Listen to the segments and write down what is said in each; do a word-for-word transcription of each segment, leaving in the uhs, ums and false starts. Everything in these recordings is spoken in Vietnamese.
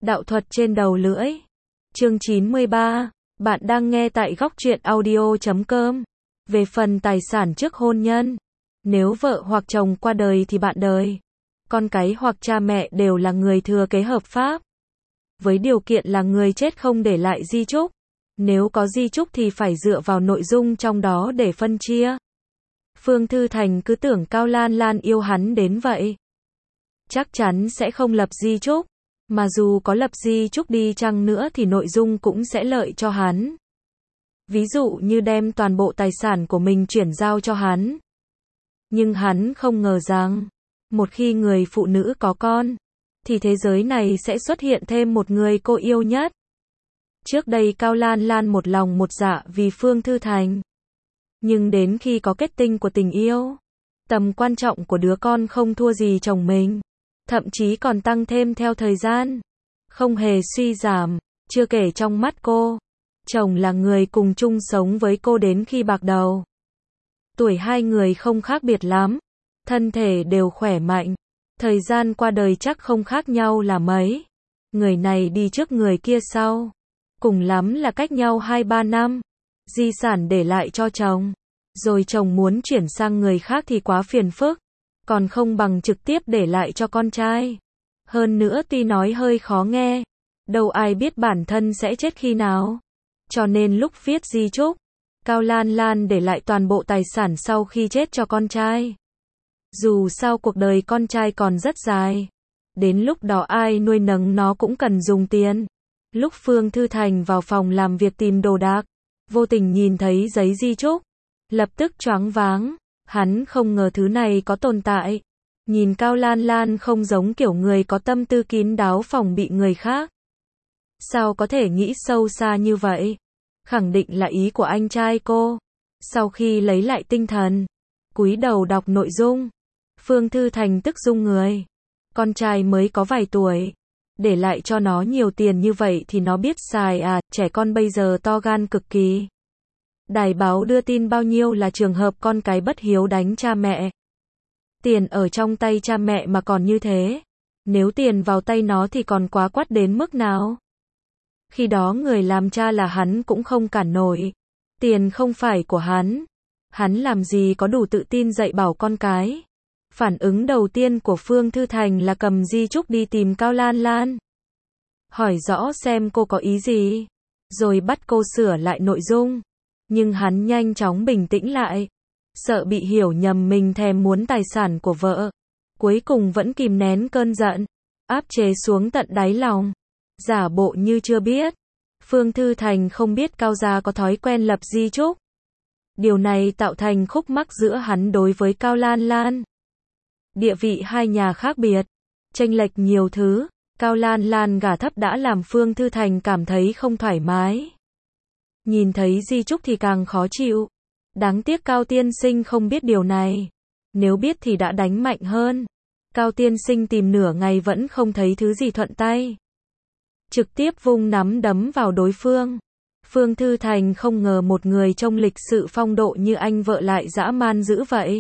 Đạo thuật trên đầu lưỡi. Chương chín mươi ba. Bạn đang nghe tại góc truyện audio chấm com. Về phần tài sản trước hôn nhân, nếu vợ hoặc chồng qua đời thì bạn đời, con cái hoặc cha mẹ đều là người thừa kế hợp pháp. Với điều kiện là người chết không để lại di chúc. Nếu có di chúc thì phải dựa vào nội dung trong đó để phân chia. Phương Thư Thành cứ tưởng Cao Lan Lan yêu hắn đến vậy, chắc chắn sẽ không lập di chúc. Mà dù có lập di chúc đi chăng nữa thì nội dung cũng sẽ lợi cho hắn. Ví dụ như đem toàn bộ tài sản của mình chuyển giao cho hắn. Nhưng hắn không ngờ rằng, một khi người phụ nữ có con, thì thế giới này sẽ xuất hiện thêm một người cô yêu nhất. Trước đây Cao Lan Lan một lòng một dạ vì Phương Thư Thành. Nhưng đến khi có kết tinh của tình yêu, tầm quan trọng của đứa con không thua gì chồng mình. Thậm chí còn tăng thêm theo thời gian, không hề suy giảm. Chưa kể trong mắt cô, chồng là người cùng chung sống với cô đến khi bạc đầu. Tuổi hai người không khác biệt lắm, thân thể đều khỏe mạnh. Thời gian qua đời chắc không khác nhau là mấy. Người này đi trước người kia sau, cùng lắm là cách nhau hai ba năm. Di sản để lại cho chồng, rồi chồng muốn chuyển sang người khác thì quá phiền phức. Còn không bằng trực tiếp để lại cho con trai. Hơn nữa tuy nói hơi khó nghe, đâu ai biết bản thân sẽ chết khi nào. Cho nên lúc viết di chúc, Cao Lan Lan để lại toàn bộ tài sản sau khi chết cho con trai. Dù sao cuộc đời con trai còn rất dài, đến lúc đó ai nuôi nấng nó cũng cần dùng tiền. Lúc Phương Thư Thành vào phòng làm việc tìm đồ đạc, vô tình nhìn thấy giấy di chúc, lập tức choáng váng. Hắn không ngờ thứ này có tồn tại. Nhìn Cao Lan Lan không giống kiểu người có tâm tư kín đáo phòng bị người khác. Sao có thể nghĩ sâu xa như vậy? Khẳng định là ý của anh trai cô. Sau khi lấy lại tinh thần, cúi đầu đọc nội dung, Phương Thư Thành tức rung người. Con trai mới có vài tuổi, để lại cho nó nhiều tiền như vậy thì nó biết xài à? Trẻ con bây giờ to gan cực kỳ. Đài báo đưa tin bao nhiêu là trường hợp con cái bất hiếu đánh cha mẹ. Tiền ở trong tay cha mẹ mà còn như thế, nếu tiền vào tay nó thì còn quá quắt đến mức nào. Khi đó người làm cha là hắn cũng không cản nổi. Tiền không phải của hắn, hắn làm gì có đủ tự tin dạy bảo con cái. Phản ứng đầu tiên của Phương Thư Thành là cầm di chúc đi tìm Cao Lan Lan, hỏi rõ xem cô có ý gì, rồi bắt cô sửa lại nội dung. Nhưng hắn nhanh chóng bình tĩnh lại, sợ bị hiểu nhầm mình thèm muốn tài sản của vợ. Cuối cùng vẫn kìm nén cơn giận, áp chế xuống tận đáy lòng, giả bộ như chưa biết. Phương Thư Thành không biết Cao gia có thói quen lập di chúc. Điều này tạo thành khúc mắc giữa hắn đối với Cao Lan Lan. Địa vị hai nhà khác biệt, chênh lệch nhiều thứ. Cao Lan Lan gả thấp đã làm Phương Thư Thành cảm thấy không thoải mái. Nhìn thấy di chúc thì càng khó chịu. Đáng tiếc Cao tiên sinh không biết điều này. Nếu biết thì đã đánh mạnh hơn. Cao tiên sinh tìm nửa ngày vẫn không thấy thứ gì thuận tay, trực tiếp vung nắm đấm vào đối phương. Phương Thư Thành không ngờ một người trong lịch sự phong độ như anh vợ lại dã man dữ vậy.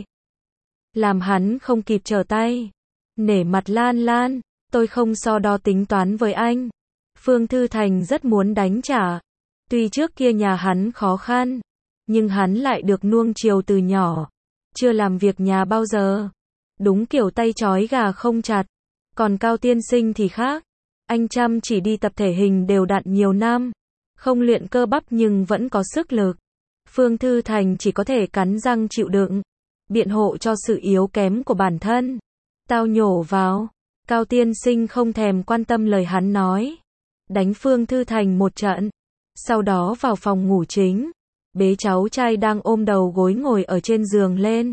Làm hắn không kịp trở tay. Nể mặt Lan Lan, tôi không so đo tính toán với anh. Phương Thư Thành rất muốn đánh trả. Tuy trước kia nhà hắn khó khăn, nhưng hắn lại được nuông chiều từ nhỏ, chưa làm việc nhà bao giờ. Đúng kiểu tay trói gà không chặt. Còn Cao tiên sinh thì khác. Anh chăm chỉ đi tập thể hình đều đặn nhiều năm, không luyện cơ bắp nhưng vẫn có sức lực. Phương Thư Thành chỉ có thể cắn răng chịu đựng, biện hộ cho sự yếu kém của bản thân. Tao nhổ vào. Cao tiên sinh không thèm quan tâm lời hắn nói, đánh Phương Thư Thành một trận. Sau đó vào phòng ngủ chính, bế cháu trai đang ôm đầu gối ngồi ở trên giường lên.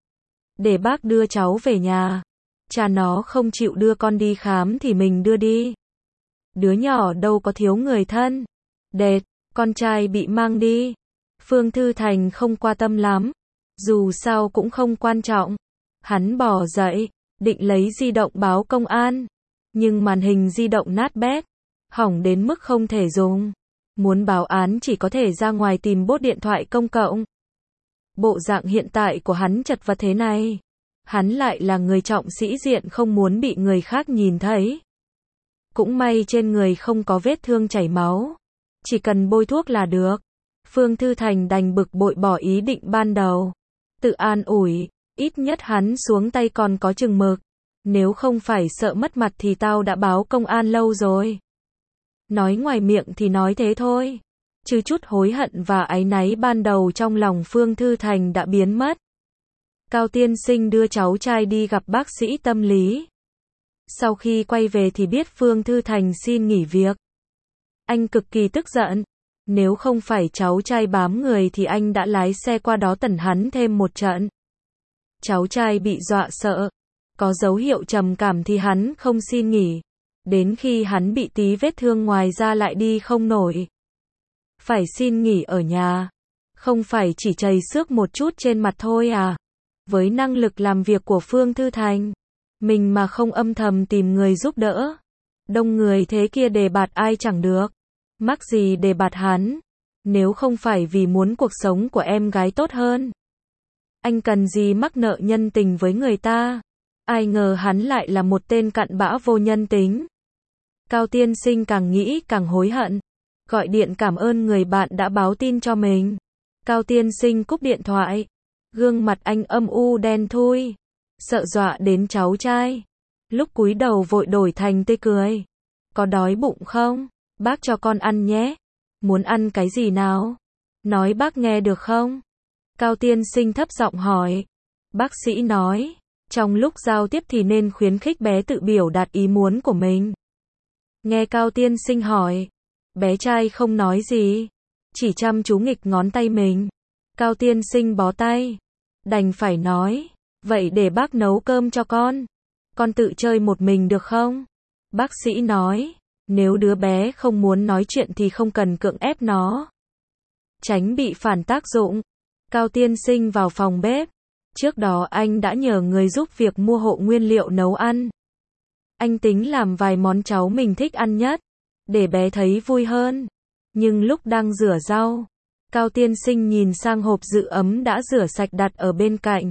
Để bác đưa cháu về nhà. Cha nó không chịu đưa con đi khám thì mình đưa đi. Đứa nhỏ đâu có thiếu người thân. Đệt, con trai bị mang đi. Phương Thư Thành không quan tâm lắm. Dù sao cũng không quan trọng. Hắn bỏ dậy, định lấy di động báo công an. Nhưng màn hình di động nát bét, hỏng đến mức không thể dùng. Muốn báo án chỉ có thể ra ngoài tìm bốt điện thoại công cộng. Bộ dạng hiện tại của hắn chật vật thế này. Hắn lại là người trọng sĩ diện không muốn bị người khác nhìn thấy. Cũng may trên người không có vết thương chảy máu. Chỉ cần bôi thuốc là được. Phương Thư Thành đành bực bội bỏ ý định ban đầu. Tự an ủi, ít nhất hắn xuống tay còn có chừng mực. Nếu không phải sợ mất mặt thì tao đã báo công an lâu rồi. Nói ngoài miệng thì nói thế thôi. Chứ chút hối hận và áy náy ban đầu trong lòng Phương Thư Thành đã biến mất. Cao tiên sinh đưa cháu trai đi gặp bác sĩ tâm lý. Sau khi quay về thì biết Phương Thư Thành xin nghỉ việc. Anh cực kỳ tức giận. Nếu không phải cháu trai bám người thì anh đã lái xe qua đó tẩn hắn thêm một trận. Cháu trai bị dọa sợ. Có dấu hiệu trầm cảm thì hắn không xin nghỉ. Đến khi hắn bị tí vết thương ngoài da lại đi không nổi. Phải xin nghỉ ở nhà. Không phải chỉ chảy xước một chút trên mặt thôi à. Với năng lực làm việc của Phương Thư Thành, mình mà không âm thầm tìm người giúp đỡ. Đông người thế kia đề bạt ai chẳng được. Mắc gì đề bạt hắn. Nếu không phải vì muốn cuộc sống của em gái tốt hơn. Anh cần gì mắc nợ nhân tình với người ta. Ai ngờ hắn lại là một tên cặn bã vô nhân tính. Cao tiên sinh càng nghĩ càng hối hận. Gọi điện cảm ơn người bạn đã báo tin cho mình. Cao tiên sinh cúp điện thoại. Gương mặt anh âm u đen thui. Sợ dọa đến cháu trai. Lúc cúi đầu vội đổi thành tươi cười. Có đói bụng không? Bác cho con ăn nhé. Muốn ăn cái gì nào? Nói bác nghe được không? Cao tiên sinh thấp giọng hỏi. Bác sĩ nói, trong lúc giao tiếp thì nên khuyến khích bé tự biểu đạt ý muốn của mình. Nghe Cao tiên sinh hỏi, bé trai không nói gì, chỉ chăm chú nghịch ngón tay mình. Cao tiên sinh bó tay, đành phải nói, vậy để bác nấu cơm cho con. Con tự chơi một mình được không? Bác sĩ nói, nếu đứa bé không muốn nói chuyện thì không cần cưỡng ép nó. Tránh bị phản tác dụng. Cao tiên sinh vào phòng bếp. Trước đó anh đã nhờ người giúp việc mua hộ nguyên liệu nấu ăn. Anh tính làm vài món cháu mình thích ăn nhất, để bé thấy vui hơn. Nhưng lúc đang rửa rau, Cao tiên sinh nhìn sang hộp giữ ấm đã rửa sạch đặt ở bên cạnh.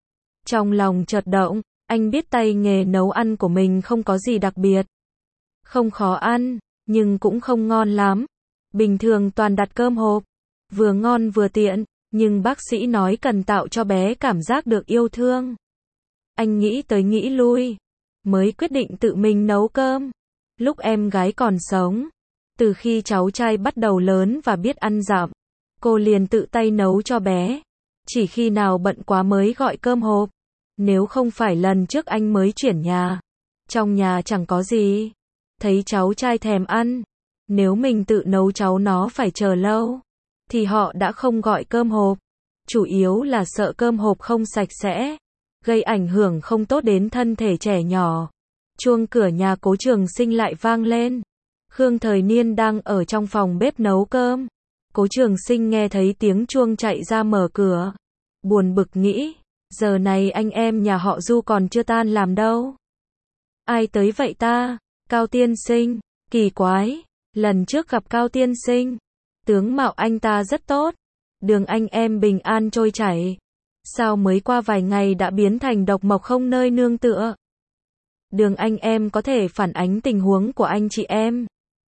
Trong lòng chợt động, anh biết tay nghề nấu ăn của mình không có gì đặc biệt. Không khó ăn, nhưng cũng không ngon lắm. Bình thường toàn đặt cơm hộp, vừa ngon vừa tiện, nhưng bác sĩ nói cần tạo cho bé cảm giác được yêu thương. Anh nghĩ tới nghĩ lui, mới quyết định tự mình nấu cơm. Lúc em gái còn sống, từ khi cháu trai bắt đầu lớn và biết ăn dặm, cô liền tự tay nấu cho bé. Chỉ khi nào bận quá mới gọi cơm hộp. Nếu không phải lần trước anh mới chuyển nhà, trong nhà chẳng có gì. Thấy cháu trai thèm ăn, nếu mình tự nấu cháu nó phải chờ lâu, thì họ đã không gọi cơm hộp. Chủ yếu là sợ cơm hộp không sạch sẽ, gây ảnh hưởng không tốt đến thân thể trẻ nhỏ. Chuông cửa nhà Cố Trường Sinh lại vang lên. Khương Thời Niên đang ở trong phòng bếp nấu cơm. Cố Trường Sinh nghe thấy tiếng chuông chạy ra mở cửa. Buồn bực nghĩ, giờ này anh em nhà họ Du còn chưa tan làm đâu. Ai tới vậy ta? Cao tiên sinh, kỳ quái, lần trước gặp Cao tiên sinh, tướng mạo anh ta rất tốt, đường anh em bình an trôi chảy. Sao mới qua vài ngày đã biến thành độc mộc không nơi nương tựa? Đường anh em có thể phản ánh tình huống của anh chị em.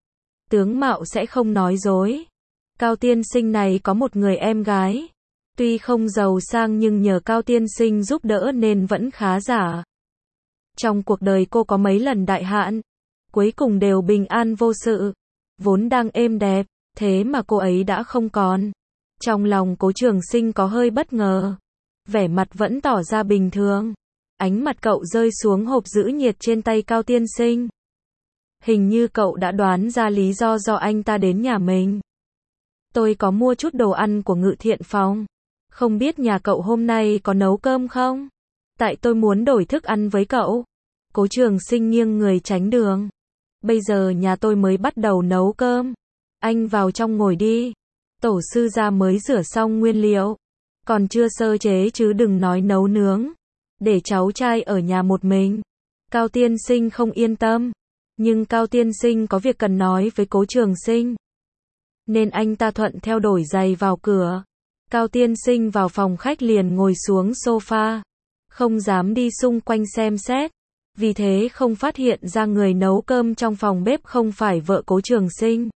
Tướng mạo sẽ không nói dối. Cao tiên sinh này có một người em gái. Tuy không giàu sang nhưng nhờ Cao tiên sinh giúp đỡ nên vẫn khá giả. Trong cuộc đời cô có mấy lần đại hạn, cuối cùng đều bình an vô sự. Vốn đang êm đẹp, thế mà cô ấy đã không còn. Trong lòng Cố Trường Sinh có hơi bất ngờ. Vẻ mặt vẫn tỏ ra bình thường. Ánh mặt cậu rơi xuống hộp giữ nhiệt trên tay Cao tiên sinh. Hình như cậu đã đoán ra lý do do anh ta đến nhà mình. Tôi có mua chút đồ ăn của Ngự Thiện Phòng. Không biết nhà cậu hôm nay có nấu cơm không? Tại tôi muốn đổi thức ăn với cậu. Cố Trường Sinh nghiêng người tránh đường. Bây giờ nhà tôi mới bắt đầu nấu cơm. Anh vào trong ngồi đi. Tổ sư gia mới rửa xong nguyên liệu. Còn chưa sơ chế chứ đừng nói nấu nướng. Để cháu trai ở nhà một mình. Cao tiên sinh không yên tâm. Nhưng Cao tiên sinh có việc cần nói với Cố Trường Sinh. Nên anh ta thuận theo đổi giày vào cửa. Cao tiên sinh vào phòng khách liền ngồi xuống sofa. Không dám đi xung quanh xem xét. Vì thế không phát hiện ra người nấu cơm trong phòng bếp không phải vợ Cố Trường Sinh,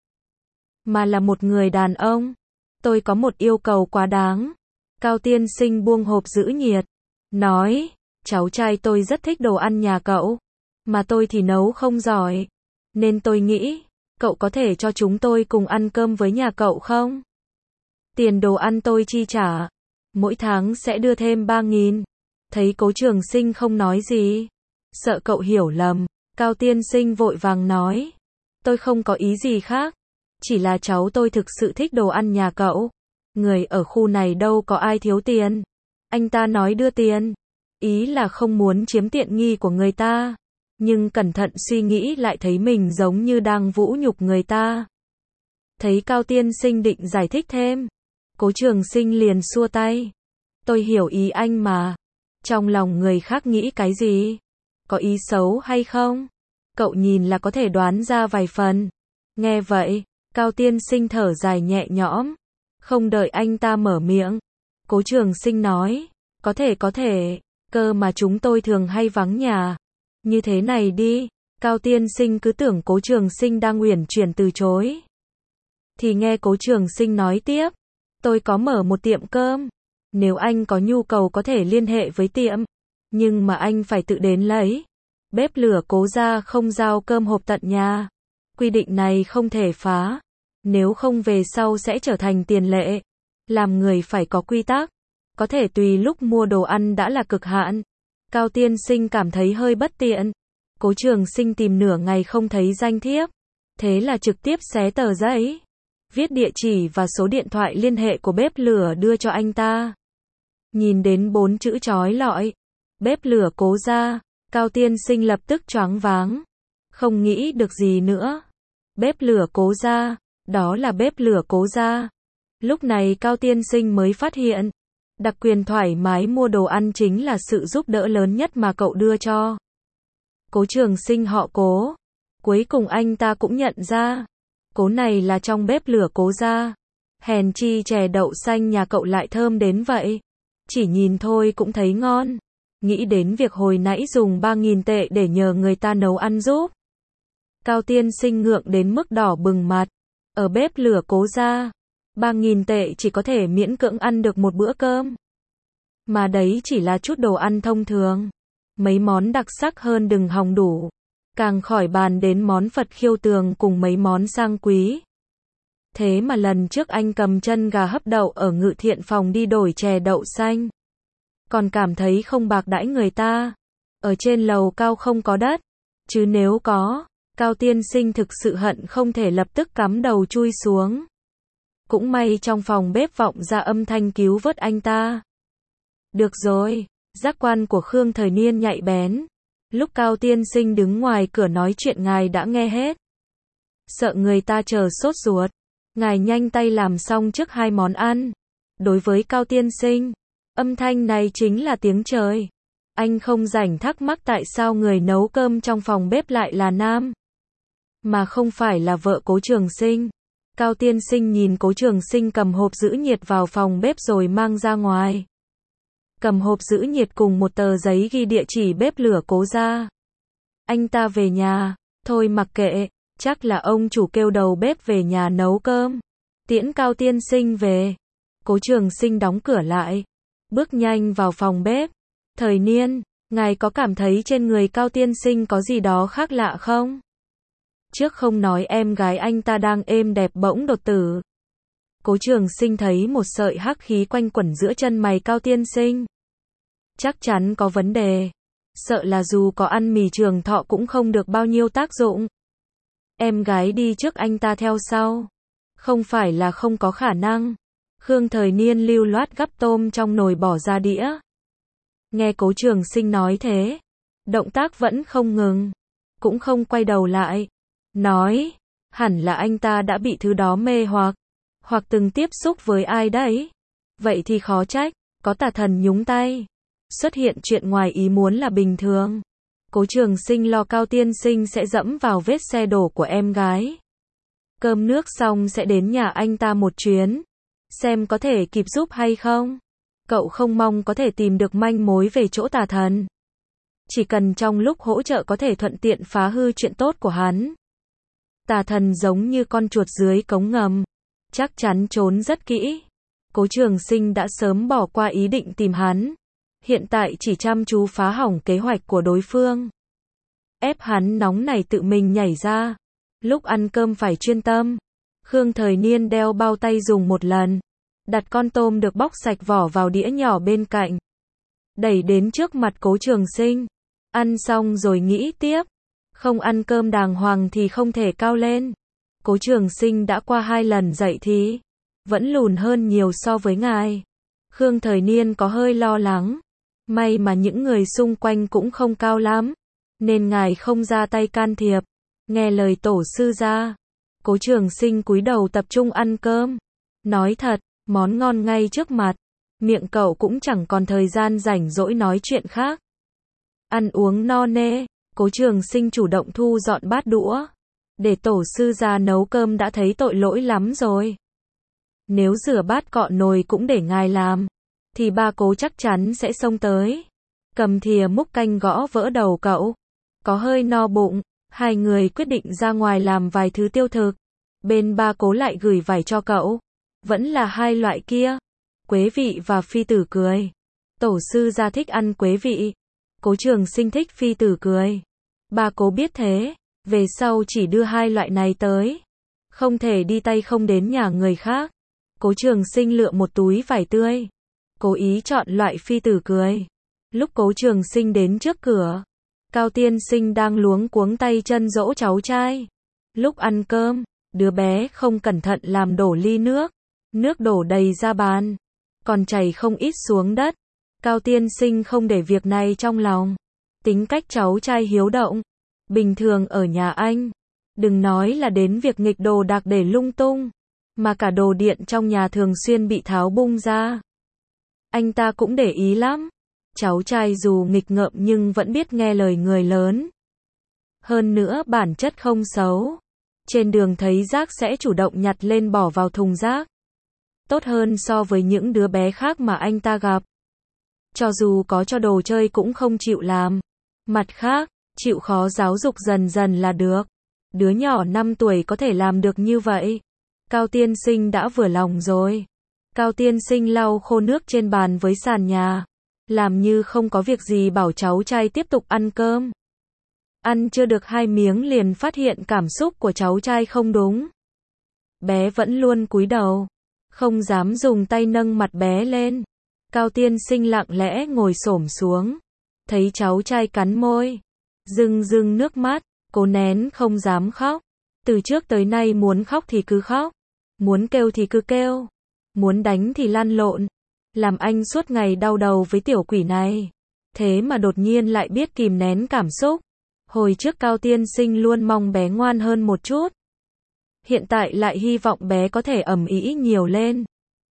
mà là một người đàn ông. Tôi có một yêu cầu quá đáng. Cao tiên sinh buông hộp giữ nhiệt, nói, cháu trai tôi rất thích đồ ăn nhà cậu, mà tôi thì nấu không giỏi, nên tôi nghĩ, cậu có thể cho chúng tôi cùng ăn cơm với nhà cậu không? Tiền đồ ăn tôi chi trả, mỗi tháng sẽ đưa thêm ba nghìn. Thấy Cố Trường Sinh không nói gì, sợ cậu hiểu lầm, Cao tiên sinh vội vàng nói, tôi không có ý gì khác, chỉ là cháu tôi thực sự thích đồ ăn nhà cậu. Người ở khu này đâu có ai thiếu tiền. Anh ta nói đưa tiền, ý là không muốn chiếm tiện nghi của người ta, nhưng cẩn thận suy nghĩ lại thấy mình giống như đang vũ nhục người ta. Thấy Cao tiên sinh định giải thích thêm, Cố Trường Sinh liền xua tay. Tôi hiểu ý anh mà. Trong lòng người khác nghĩ cái gì? Có ý xấu hay không? Cậu nhìn là có thể đoán ra vài phần. Nghe vậy, Cao tiên sinh thở dài nhẹ nhõm. Không đợi anh ta mở miệng, Cố Trường Sinh nói, có thể có thể, cơ mà chúng tôi thường hay vắng nhà. Như thế này đi, Cao tiên sinh cứ tưởng Cố Trường Sinh đang uyển chuyển từ chối. Thì nghe Cố Trường Sinh nói tiếp, tôi có mở một tiệm cơm, nếu anh có nhu cầu có thể liên hệ với tiệm, nhưng mà anh phải tự đến lấy. Bếp lửa Cố gia không giao cơm hộp tận nhà. Quy định này không thể phá, nếu không về sau sẽ trở thành tiền lệ. Làm người phải có quy tắc, có thể tùy lúc mua đồ ăn đã là cực hạn. Cao tiên sinh cảm thấy hơi bất tiện. Cố Trường Sinh tìm nửa ngày không thấy danh thiếp, thế là trực tiếp xé tờ giấy, viết địa chỉ và số điện thoại liên hệ của bếp lửa đưa cho anh ta. Nhìn đến bốn chữ chói lọi, bếp lửa Cố gia, Cao tiên sinh lập tức choáng váng, không nghĩ được gì nữa. Bếp lửa Cố gia, đó là bếp lửa Cố gia. Lúc này Cao tiên sinh mới phát hiện, đặc quyền thoải mái mua đồ ăn chính là sự giúp đỡ lớn nhất mà cậu đưa cho Cố Trường Sinh họ Cố. Cuối cùng anh ta cũng nhận ra, Cố này là trong bếp lửa Cố gia. Hèn chi chè đậu xanh nhà cậu lại thơm đến vậy. Chỉ nhìn thôi cũng thấy ngon. Nghĩ đến việc hồi nãy dùng ba nghìn tệ để nhờ người ta nấu ăn giúp, Cao tiên sinh ngượng đến mức đỏ bừng mặt. Ở bếp lửa Cố gia, ba nghìn tệ chỉ có thể miễn cưỡng ăn được một bữa cơm. Mà đấy chỉ là chút đồ ăn thông thường. Mấy món đặc sắc hơn đừng hòng đủ. Càng khỏi bàn đến món Phật khiêu tường cùng mấy món sang quý. Thế mà lần trước anh cầm chân gà hấp đậu ở Ngự Thiện phòng đi đổi chè đậu xanh, còn cảm thấy không bạc đãi người ta. Ở trên lầu cao không có đất, chứ nếu có, Cao tiên sinh thực sự hận không thể lập tức cắm đầu chui xuống. Cũng may trong phòng bếp vọng ra âm thanh cứu vớt anh ta. Được rồi, giác quan của Khương Thời Niên nhạy bén. Lúc Cao tiên sinh đứng ngoài cửa nói chuyện ngài đã nghe hết. Sợ người ta chờ sốt ruột, ngài nhanh tay làm xong trước hai món ăn. Đối với Cao tiên sinh, âm thanh này chính là tiếng trời. Anh không rảnh thắc mắc tại sao người nấu cơm trong phòng bếp lại là nam, mà không phải là vợ Cố Trường Sinh. Cao tiên sinh nhìn Cố Trường Sinh cầm hộp giữ nhiệt vào phòng bếp rồi mang ra ngoài. Cầm hộp giữ nhiệt cùng một tờ giấy ghi địa chỉ bếp lửa Cố gia. Anh ta về nhà, thôi mặc kệ, chắc là ông chủ kêu đầu bếp về nhà nấu cơm. Tiễn Cao tiên sinh về. Cố Trường Sinh đóng cửa lại, bước nhanh vào phòng bếp. Thời Niên, ngài có cảm thấy trên người Cao tiên sinh có gì đó khác lạ không? Trước không nói em gái anh ta đang êm đẹp bỗng đột tử. Cố Trường Sinh thấy một sợi hắc khí quanh quẩn giữa chân mày Cao tiên sinh. Chắc chắn có vấn đề. Sợ là dù có ăn mì trường thọ cũng không được bao nhiêu tác dụng. Em gái đi trước anh ta theo sau. Không phải là không có khả năng. Khương Thời Niên lưu loát gắp tôm trong nồi bỏ ra đĩa. Nghe Cố Trường Sinh nói thế, động tác vẫn không ngừng, cũng không quay đầu lại. Nói, hẳn là anh ta đã bị thứ đó mê hoặc, hoặc từng tiếp xúc với ai đấy. Vậy thì khó trách, có tà thần nhúng tay. Xuất hiện chuyện ngoài ý muốn là bình thường. Cố Trường Sinh lo Cao tiên sinh sẽ dẫm vào vết xe đổ của em gái. Cơm nước xong sẽ đến nhà anh ta một chuyến, xem có thể kịp giúp hay không. Cậu không mong có thể tìm được manh mối về chỗ tà thần. chỉ cần trong lúc hỗ trợ có thể thuận tiện phá hư chuyện tốt của hắn. Tà thần giống như con chuột dưới cống ngầm, chắc chắn trốn rất kỹ. Cố Trường Sinh đã sớm bỏ qua ý định tìm hắn, hiện tại chỉ chăm chú phá hỏng kế hoạch của đối phương. Ép hắn nóng này tự mình nhảy ra. Lúc ăn cơm phải chuyên tâm. Khương Thời Niên đeo bao tay dùng một lần, đặt con tôm được bóc sạch vỏ vào đĩa nhỏ bên cạnh, đẩy đến trước mặt Cố Trường Sinh. Ăn xong rồi nghĩ tiếp, không ăn cơm đàng hoàng thì không thể cao lên. Cố Trường Sinh đã qua hai lần dậy thì vẫn lùn hơn nhiều so với ngài. Khương Thời Niên có hơi lo lắng, may mà những người xung quanh cũng không cao lắm, nên ngài không ra tay can thiệp, nghe lời tổ sư ra. Cố Trường Sinh cúi đầu tập trung ăn cơm. Nói thật, món ngon ngay trước mặt, miệng cậu cũng chẳng còn thời gian rảnh rỗi nói chuyện khác. Ăn uống no nê, Cố Trường Sinh chủ động thu dọn bát đũa. Để tổ sư ra nấu cơm đã thấy tội lỗi lắm rồi. Nếu rửa bát cọ nồi cũng để ngài làm, thì ba Cố chắc chắn sẽ xông tới. Cầm thìa múc canh gõ vỡ đầu cậu. Có hơi no bụng, hai người quyết định ra ngoài làm vài thứ tiêu thực. Bên ba Cố lại gửi vải cho cậu. Vẫn là hai loại kia, quế vị và phi tử cười. Tổ sư gia thích ăn quế vị, Cố Trường Sinh thích phi tử cười. Ba Cố biết thế, về sau chỉ đưa hai loại này tới, không thể đi tay không đến nhà người khác. Cố Trường Sinh lựa một túi vải tươi, cố ý chọn loại phi tử cười. Lúc Cố Trường Sinh đến trước cửa, Cao Tiên Sinh đang luống cuống tay chân dỗ cháu trai. Lúc ăn cơm, đứa bé không cẩn thận làm đổ ly nước, nước đổ đầy ra bàn, còn chảy không ít xuống đất. Cao Tiên Sinh không để việc này trong lòng, tính cách cháu trai hiếu động. Bình thường ở nhà anh, đừng nói là đến việc nghịch đồ đạc để lung tung, mà cả đồ điện trong nhà thường xuyên bị tháo bung ra. Anh ta cũng để ý lắm. Cháu trai dù nghịch ngợm nhưng vẫn biết nghe lời người lớn. Hơn nữa bản chất không xấu. Trên đường thấy rác sẽ chủ động nhặt lên bỏ vào thùng rác. Tốt hơn so với những đứa bé khác mà anh ta gặp. Cho dù có cho đồ chơi cũng không chịu làm. Mặt khác, chịu khó giáo dục dần dần là được. Đứa nhỏ năm tuổi có thể làm được như vậy. Cao Tiên Sinh đã vừa lòng rồi. Cao Tiên Sinh lau khô nước trên bàn với sàn nhà, làm như không có việc gì bảo cháu trai tiếp tục ăn cơm. Ăn chưa được hai miếng liền phát hiện cảm xúc của cháu trai không đúng. Bé vẫn luôn cúi đầu, không dám dùng tay nâng mặt bé lên. Cao Tiên Sinh lặng lẽ ngồi xổm xuống, thấy cháu trai cắn môi, rưng rưng nước mắt, cố nén không dám khóc. Từ trước tới nay muốn khóc thì cứ khóc, muốn kêu thì cứ kêu, muốn đánh thì lăn lộn. Làm anh suốt ngày đau đầu với tiểu quỷ này. Thế mà đột nhiên lại biết kìm nén cảm xúc. Hồi trước Cao Tiên Sinh luôn mong bé ngoan hơn một chút. Hiện tại lại hy vọng bé có thể ầm ĩ nhiều lên.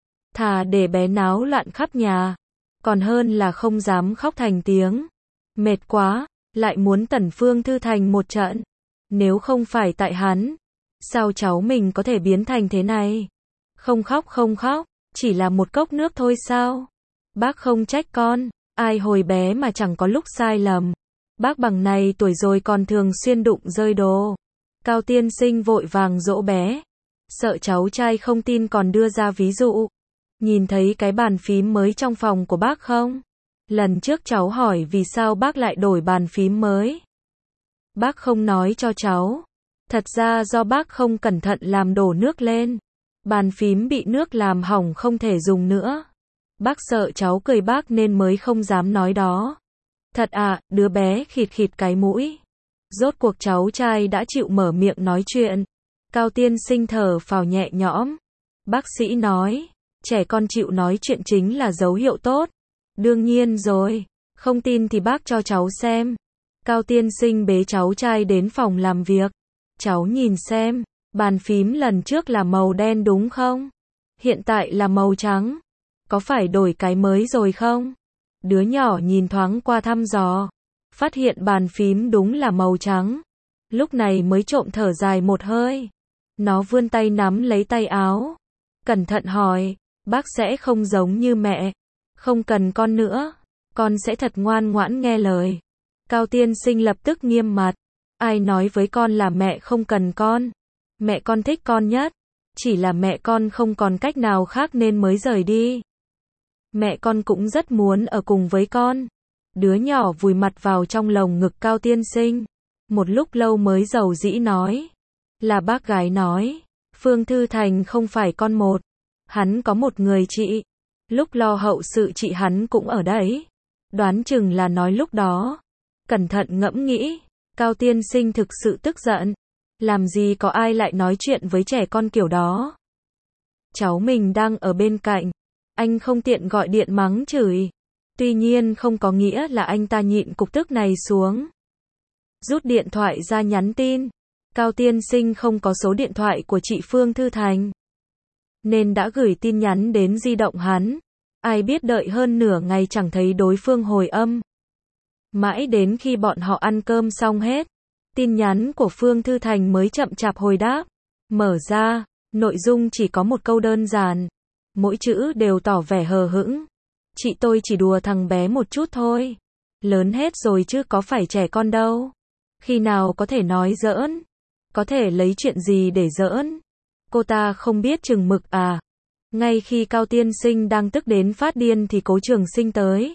Thà để bé náo loạn khắp nhà, còn hơn là không dám khóc thành tiếng. Mệt quá, lại muốn Tần Phương Thư thành một trận. Nếu không phải tại hắn, sao cháu mình có thể biến thành thế này? Không khóc không khóc, chỉ là một cốc nước thôi sao? Bác không trách con, ai hồi bé mà chẳng có lúc sai lầm. Bác bằng này tuổi rồi còn thường xuyên đụng rơi đồ. Cao Tiên Sinh vội vàng dỗ bé, sợ cháu trai không tin còn đưa ra ví dụ. Nhìn thấy cái bàn phím mới trong phòng của bác không? Lần trước cháu hỏi vì sao bác lại đổi bàn phím mới. Bác không nói cho cháu. Thật ra do bác không cẩn thận làm đổ nước lên. Bàn phím bị nước làm hỏng không thể dùng nữa. Bác sợ cháu cười bác nên mới không dám nói đó. Thật à, đứa bé khịt khịt cái mũi. Rốt cuộc cháu trai đã chịu mở miệng nói chuyện. Cao Tiên Sinh thở phào nhẹ nhõm. Bác sĩ nói, trẻ con chịu nói chuyện chính là dấu hiệu tốt. Đương nhiên rồi, không tin thì bác cho cháu xem. Cao Tiên Sinh bế cháu trai đến phòng làm việc. Cháu nhìn xem, bàn phím lần trước là màu đen đúng không? Hiện tại là màu trắng. Có phải đổi cái mới rồi không? Đứa nhỏ nhìn thoáng qua thăm dò, phát hiện bàn phím đúng là màu trắng. Lúc này mới trộm thở dài một hơi. Nó vươn tay nắm lấy tay áo, cẩn thận hỏi, bác sẽ không giống như mẹ. Không cần con nữa, con sẽ thật ngoan ngoãn nghe lời. Cao tiên sinh lập tức nghiêm mặt. Ai nói với con là mẹ không cần con? Mẹ con thích con nhất. Chỉ là mẹ con không còn cách nào khác nên mới rời đi. Mẹ con cũng rất muốn ở cùng với con. Đứa nhỏ vùi mặt vào trong lồng ngực Cao tiên sinh. Một lúc lâu mới dầu dĩ nói. Là bác gái nói. Phương Thư Thành không phải con một. Hắn có một người chị. Lúc lo hậu sự chị hắn cũng ở đấy. Đoán chừng là nói lúc đó. Cẩn thận ngẫm nghĩ. Cao tiên sinh thực sự tức giận. Làm gì có ai lại nói chuyện với trẻ con kiểu đó. Cháu mình đang ở bên cạnh. Anh không tiện gọi điện mắng chửi. Tuy nhiên không có nghĩa là anh ta nhịn cục tức này xuống. Rút điện thoại ra nhắn tin. Cao tiên sinh không có số điện thoại của chị Phương Thư Thành. Nên đã gửi tin nhắn đến di động hắn. Ai biết đợi hơn nửa ngày chẳng thấy đối phương hồi âm. Mãi đến khi bọn họ ăn cơm xong hết. Tin nhắn của Phương Thư Thành mới chậm chạp hồi đáp. Mở ra, nội dung chỉ có một câu đơn giản. Mỗi chữ đều tỏ vẻ hờ hững. Chị tôi chỉ đùa thằng bé một chút thôi. Lớn hết rồi chứ có phải trẻ con đâu. Khi nào có thể nói giỡn. Có thể lấy chuyện gì để giỡn. Cô ta không biết chừng mực à. Ngay khi Cao tiên sinh đang tức đến phát điên thì Cố Trường Sinh tới.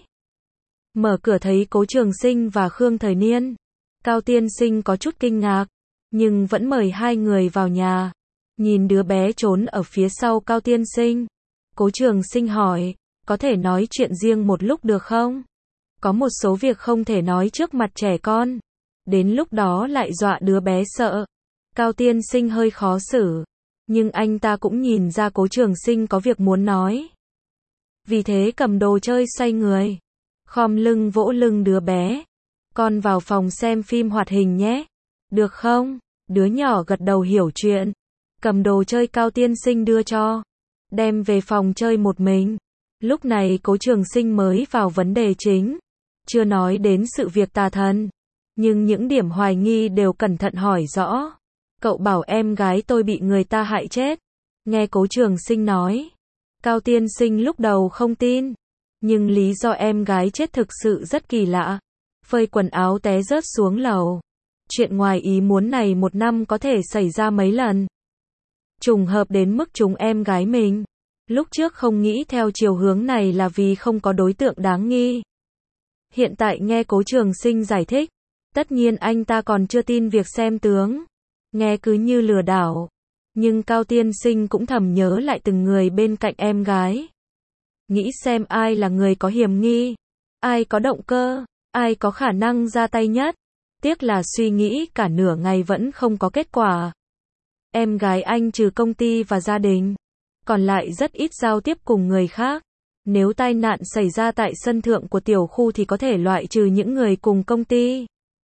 Mở cửa thấy Cố Trường Sinh và Khương Thời Niên. Cao tiên sinh có chút kinh ngạc. Nhưng vẫn mời hai người vào nhà. Nhìn đứa bé trốn ở phía sau Cao tiên sinh. Cố Trường Sinh hỏi. Có thể nói chuyện riêng một lúc được không? Có một số việc không thể nói trước mặt trẻ con. Đến lúc đó lại dọa đứa bé sợ. Cao tiên sinh hơi khó xử. Nhưng anh ta cũng nhìn ra Cố Trường Sinh có việc muốn nói. Vì thế cầm đồ chơi xoay người. Khom lưng vỗ lưng đứa bé. Con vào phòng xem phim hoạt hình nhé. Được không? Đứa nhỏ gật đầu hiểu chuyện. Cầm đồ chơi Cao tiên sinh đưa cho. Đem về phòng chơi một mình. Lúc này Cố Trường Sinh mới vào vấn đề chính. Chưa nói đến sự việc tà thần. Nhưng những điểm hoài nghi đều cẩn thận hỏi rõ. Cậu bảo em gái tôi bị người ta hại chết. Nghe Cố Trường Sinh nói. Cao tiên sinh lúc đầu không tin. Nhưng lý do em gái chết thực sự rất kỳ lạ. Phơi quần áo té rớt xuống lầu. Chuyện ngoài ý muốn này một năm có thể xảy ra mấy lần. Trùng hợp đến mức chúng em gái mình. Lúc trước không nghĩ theo chiều hướng này là vì không có đối tượng đáng nghi. Hiện tại nghe Cố Trường Sinh giải thích. Tất nhiên anh ta còn chưa tin việc xem tướng. Nghe cứ như lừa đảo. Nhưng Cao tiên sinh cũng thầm nhớ lại từng người bên cạnh em gái. Nghĩ xem ai là người có hiểm nghi. Ai có động cơ. Ai có khả năng ra tay nhất. Tiếc là suy nghĩ cả nửa ngày vẫn không có kết quả. Em gái anh trừ công ty và gia đình. Còn lại rất ít giao tiếp cùng người khác. Nếu tai nạn xảy ra tại sân thượng của tiểu khu thì có thể loại trừ những người cùng công ty.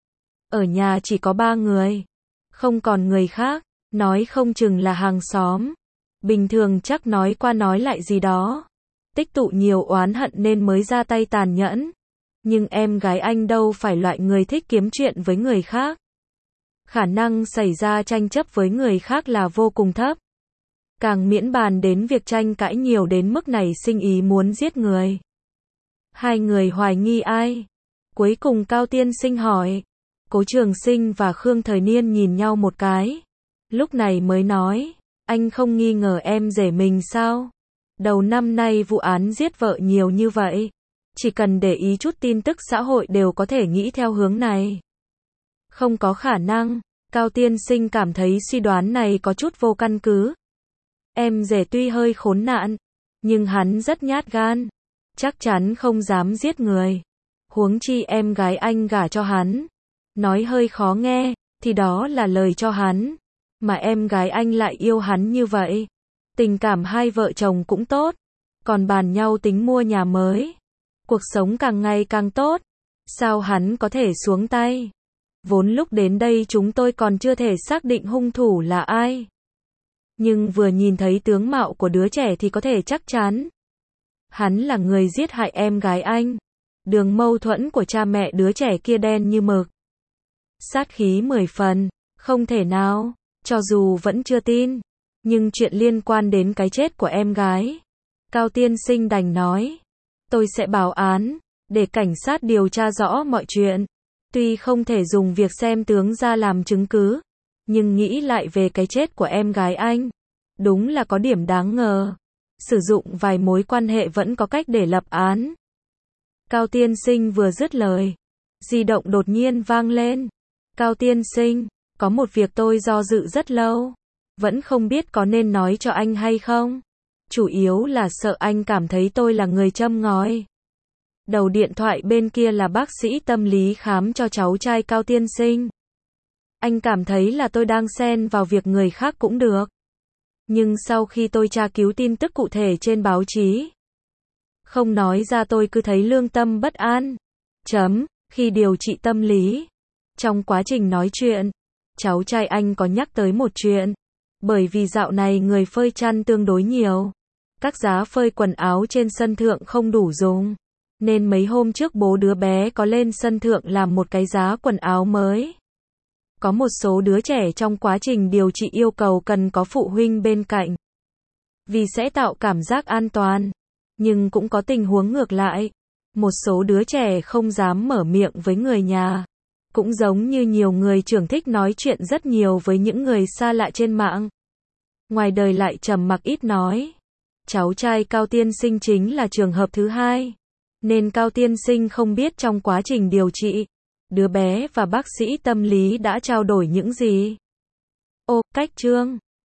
Ở nhà chỉ có ba người. Không còn người khác. Nói không chừng là hàng xóm. Bình thường chắc nói qua nói lại gì đó. Tích tụ nhiều oán hận nên mới ra tay tàn nhẫn. Nhưng em gái anh đâu phải loại người thích kiếm chuyện với người khác. Khả năng xảy ra tranh chấp với người khác là vô cùng thấp. Càng miễn bàn đến việc tranh cãi nhiều đến mức này sinh ý muốn giết người. Hai người hoài nghi ai? Cuối cùng Cao tiên sinh hỏi. Cố Trường Sinh và Khương Thời Niên nhìn nhau một cái. Lúc này mới nói. Anh không nghi ngờ em rể mình sao? Đầu năm nay vụ án giết vợ nhiều như vậy. Chỉ cần để ý chút tin tức xã hội đều có thể nghĩ theo hướng này. Không có khả năng. Cao tiên sinh cảm thấy suy đoán này có chút vô căn cứ. Em rể tuy hơi khốn nạn. Nhưng hắn rất nhát gan. Chắc chắn không dám giết người. Huống chi em gái anh gả cho hắn. Nói hơi khó nghe. Thì đó là lời cho hắn. Mà em gái anh lại yêu hắn như vậy. Tình cảm hai vợ chồng cũng tốt. Còn bàn nhau tính mua nhà mới. Cuộc sống càng ngày càng tốt. Sao hắn có thể xuống tay? Vốn lúc đến đây chúng tôi còn chưa thể xác định hung thủ là ai. Nhưng vừa nhìn thấy tướng mạo của đứa trẻ thì có thể chắc chắn. Hắn là người giết hại em gái anh. Đường mâu thuẫn của cha mẹ đứa trẻ kia đen như mực. Sát khí mười phần. Không thể nào. Cho dù vẫn chưa tin. Nhưng chuyện liên quan đến cái chết của em gái. Cao tiên sinh đành nói. Tôi sẽ báo án. Để cảnh sát điều tra rõ mọi chuyện. Tuy không thể dùng việc xem tướng ra làm chứng cứ, nhưng nghĩ lại về cái chết của em gái anh, đúng là có điểm đáng ngờ. Sử dụng vài mối quan hệ vẫn có cách để lập án. Cao tiên sinh vừa dứt lời, di động đột nhiên vang lên. Cao tiên sinh, có một việc tôi do dự rất lâu, vẫn không biết có nên nói cho anh hay không. Chủ yếu là sợ anh cảm thấy tôi là người châm ngòi. Đầu điện thoại bên kia là bác sĩ tâm lý khám cho cháu trai Cao tiên sinh. Anh cảm thấy là tôi đang xen vào việc người khác cũng được. Nhưng sau khi tôi tra cứu tin tức cụ thể trên báo chí, không nói ra tôi cứ thấy lương tâm bất an. Chấm, khi điều trị tâm lý, trong quá trình nói chuyện, cháu trai anh có nhắc tới một chuyện. Bởi vì dạo này người phơi chăn tương đối nhiều, các giá phơi quần áo trên sân thượng không đủ dùng, nên mấy hôm trước bố đứa bé có lên sân thượng làm một cái giá quần áo mới. Có một số đứa trẻ trong quá trình điều trị yêu cầu cần có phụ huynh bên cạnh, vì sẽ tạo cảm giác an toàn. Nhưng cũng có tình huống ngược lại, một số đứa trẻ không dám mở miệng với người nhà. Cũng giống như nhiều người trưởng thích nói chuyện rất nhiều với những người xa lạ trên mạng. Ngoài đời lại trầm mặc ít nói. Cháu trai Cao tiên sinh chính là trường hợp thứ hai. Nên Cao tiên sinh không biết trong quá trình điều trị, đứa bé và bác sĩ tâm lý đã trao đổi những gì. Ô, cách chương